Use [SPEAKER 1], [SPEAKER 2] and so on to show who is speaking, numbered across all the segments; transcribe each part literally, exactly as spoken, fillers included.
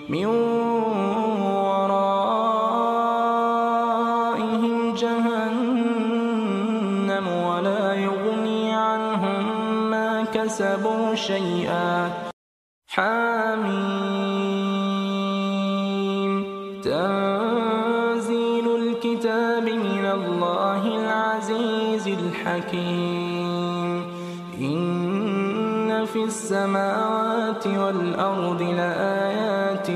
[SPEAKER 1] من ورائهم جهنم ولا يغني عنهم ما كسبوا شيئا. حميم تنزيل الكتاب من الله العزيز الحكيم. إن في السماوات والأرض لآيات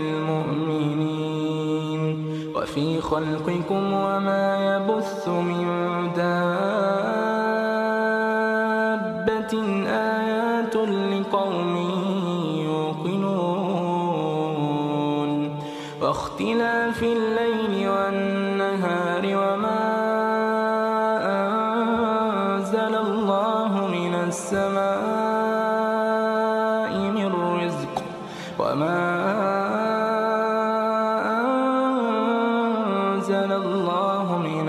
[SPEAKER 1] للمؤمنين وفي خلقكم وما يبث من دابة آيات لقوم يوقنون. واختلاف الليل والنهار وما أنزل الله من السماء من رزق وما أنزل الله من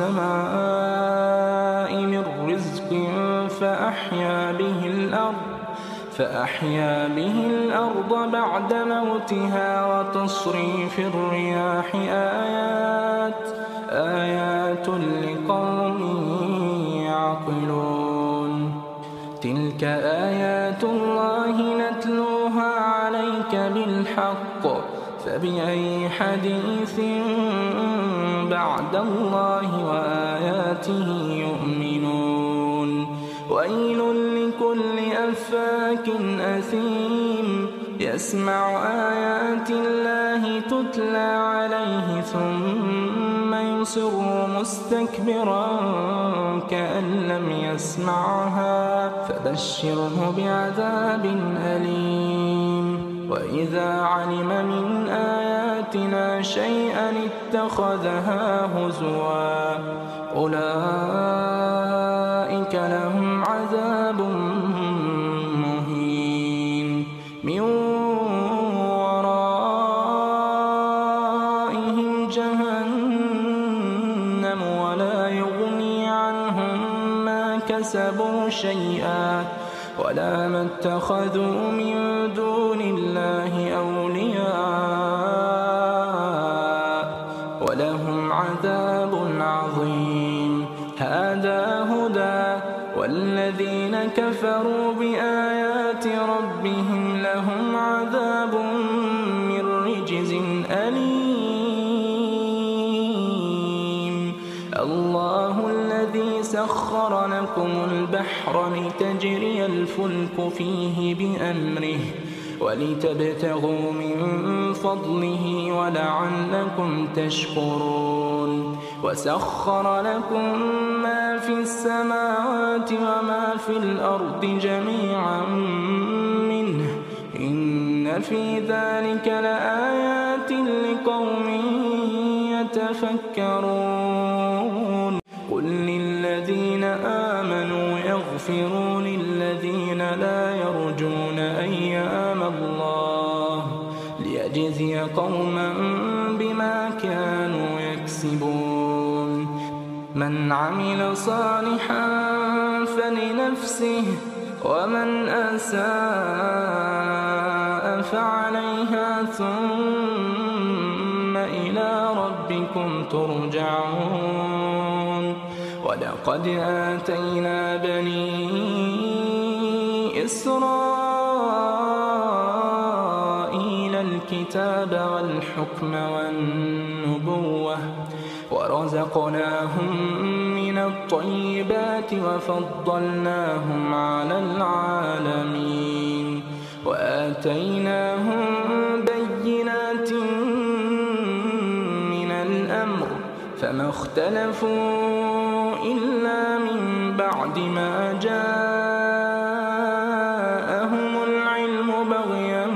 [SPEAKER 1] السماء من رزق فأحيا به الأرض فأحيا به الأرض بعد موتها وتصريف الرياح آيات آيات لقوم يعقلون. تلك آيات الله نتلوها عليك بالحق فبأي حديث بعد الله وآياته يؤمنون. ويل لكل أفاك أثيم يسمع آيات الله تتلى عليه ثم يصر مستكبرا كأن لم يسمعها فبشره بعذاب أليم. وإذا علم من آياتنا شيئا اتخذها هزوا أولئك لهم عذاب مهين. من ورائهم جهنم ولا يغني عنهم ما كسبوا شيئا ولا ما اتخذوا من دون الله أولياء ولهم عذاب عظيم. هذا هدى والذين كفروا بآيات ربهم لهم عذاب من رجز أليم. الله الذي سخر لكم البحر لتجري الفلك فيه بأمره ولتبتغوا من فضله ولعلكم تشكرون. وسخر لكم ما في السماوات وما في الأرض جميعا منه إن في ذلك لآيات لقوم يتفكرون. قل للذين آمنوا يغفروا للذين لا يرجون أيام الله ليجزي قوما بما كانوا يكسبون. من عمل صالحا فلنفسه ومن أساء فعليها ثم إلى ربكم ترجعون. ولقد آتينا بني إسرائيل الكتاب والحكم والنبوة ورزقناهم من الطيبات وفضلناهم على العالمين وآتيناهم بينات من الأمر فما اختلفوا إلا من بعد ما جاءهم العلم بغيا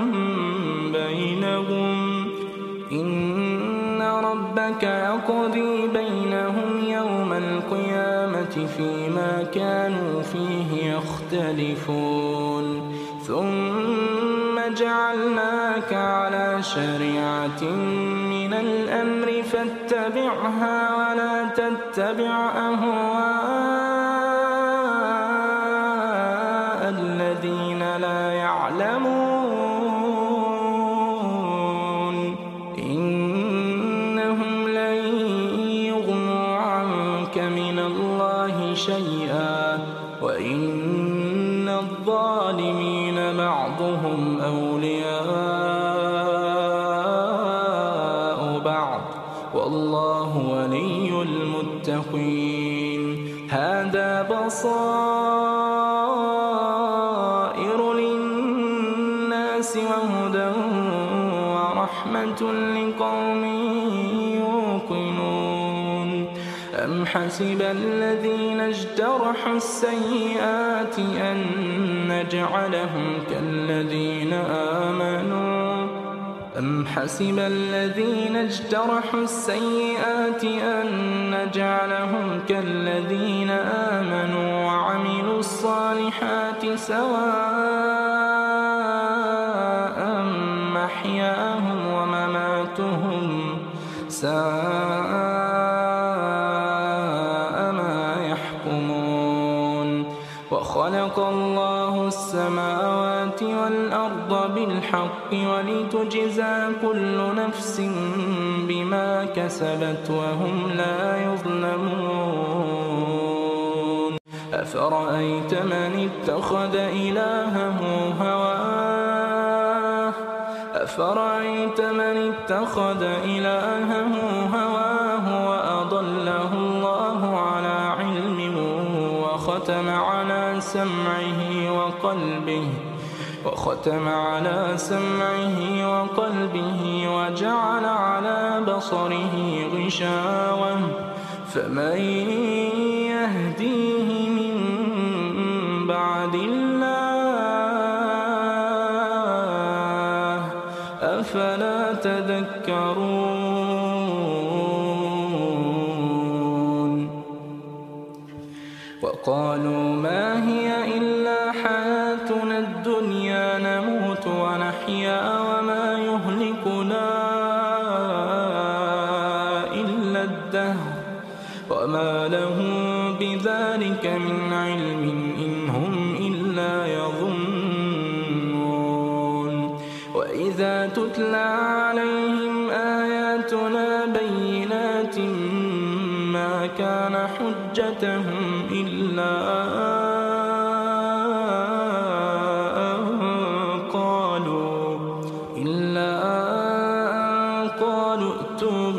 [SPEAKER 1] بينهم إن ربك يقضي بينهم يوم القيامة فيما كانوا فيه يختلفون ثم جعلناك على شريعة من الأمر فاتبعها ولا تتبع أهواء الذين لا يعلمون للمتقين هذا بصائر للناس وهدى ورحمة لقوم يوقنون أم حسب الذين اجترحوا السيئات أن نجعلهم كالذين آمنوا أم حسب الذين اجترحوا السيئات أن نجعلهم كالذين آمنوا وعملوا الصالحات سواء محياهم ومماتهم ساء ما يحكمون وخلق الله السماوات والأرض بالحق ولتجزى كل نفس بما كسبت وهم لا يظلمون أفرأيت من اتخذ إلهه هواه أفرأيت من اتخذ إلهه هواه وأضله الله على علم وختم على سمعه وقلبه وختم على سمعه وقلبه وجعل على بصره غشاوة فمن يهديه من بعد الله أفلا تذكرون وقالوا ما هي إلا حياتنا الدنيا نموت ونحيا وما يهلكنا إلا الدهر وما لهم بذلك من علم إن هم إلا يظنون وإذا تتلى عليهم آياتنا بينات ما كان حجتهم إلا أن قالوا إلا أن قالوا ائتوا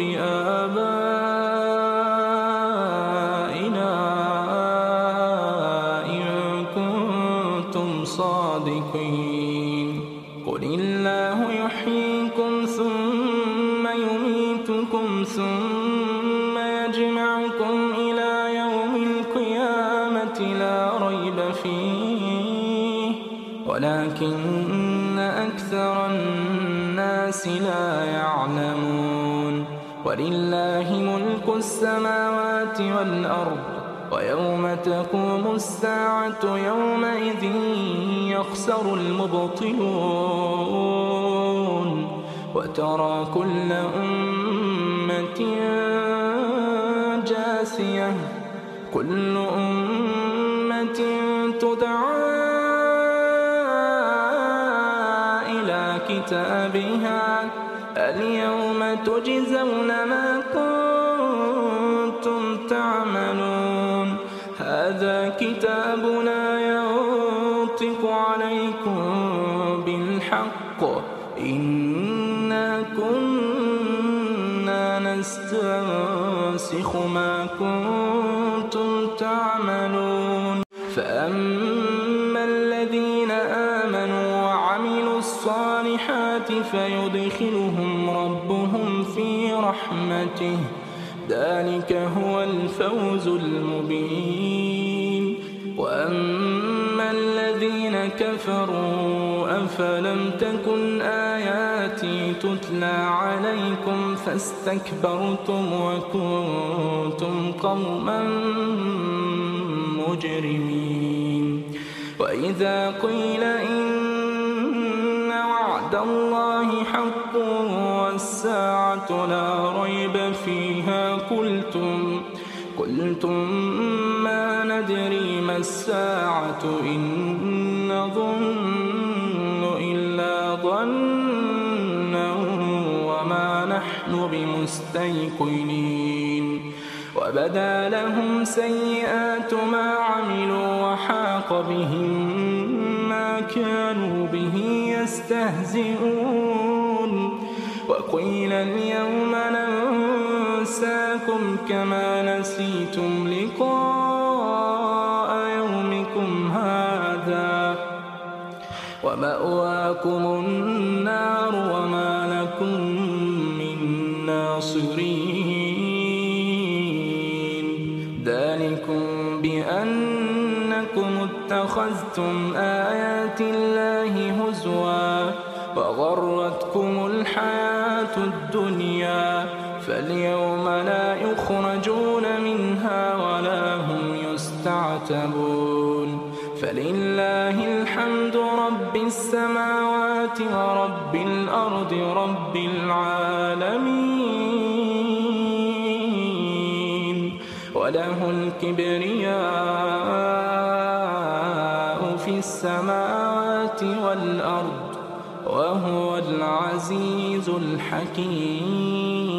[SPEAKER 1] بآبائنا إن كنتم صادقين قل الله يحييكم ثم يميتكم ثم يجمعكم إلى يوم القيامة لا ريب فيه ولكن أكثر الناس لا يعلمون ولله ملك السماوات والأرض ويوم تقوم الساعة يومئذ يخسر المبطلون وترى كل أمة جاثية كل أمة تدعى إلى كتابها اليوم تجزون ما كنتم تعملون هذا كتابنا ينطق عليكم بالحق إنا كنا نستنسخ ما كنتم تعملون فأما الذين آمنوا وعملوا الصالحات فيدخلهم ربهم في رحمته ذلك هو الفوز المبين وأما الذين كفروا أفلم تكن آياتي تتلى عليكم فاستكبرتم وكنتم قوما مجرمين وإذا قيل إن وعد الله حق والساعة لا ريب فيها قلتم قلتم ما ندري ما الساعة إن نظن إلا ظنا وما نحن بمستيقنين وبدا لهم سيئات ما عملوا وحاق بهم ما كانوا به يستهزئون وقيل اليوم ننساكم كما نسيتم ومأواكم النار وما لكم من ناصرين ذلكم بأنكم اتخذتم آيات الله هزوا وغرتكم الحياة الدنيا فاليوم لا يخرجون منها ولا هم يستعتبون فلله الحمد رب السماوات ورب الأرض رب العالمين وله الكبرياء في السماوات والأرض وهو العزيز الحكيم.